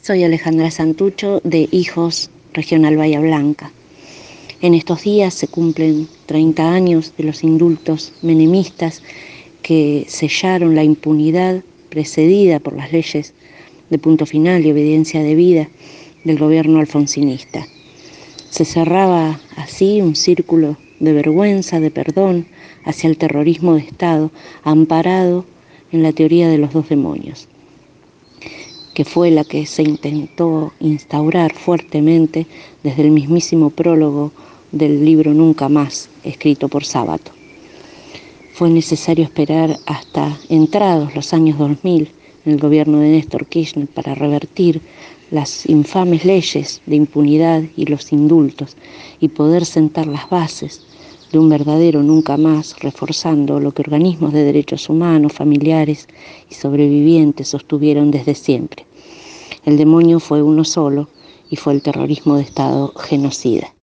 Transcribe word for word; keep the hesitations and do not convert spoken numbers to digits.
Soy Alejandra Santucho de Hijos Regional Bahía Blanca. En estos días se cumplen treinta años de los indultos menemistas que sellaron la impunidad precedida por las leyes de punto final y obediencia debida del gobierno alfonsinista. Se cerraba así un círculo de vergüenza, de perdón hacia el terrorismo de Estado, amparado en la teoría de los dos demonios, que fue la que se intentó instaurar fuertemente desde el mismísimo prólogo del libro Nunca Más, escrito por Sábato. Fue necesario esperar hasta entrados los años dos mil en el gobierno de Néstor Kirchner para revertir las infames leyes de impunidad y los indultos y poder sentar las bases de un verdadero nunca más, reforzando lo que organismos de derechos humanos, familiares y sobrevivientes sostuvieron desde siempre. El demonio fue uno solo y fue el terrorismo de Estado genocida.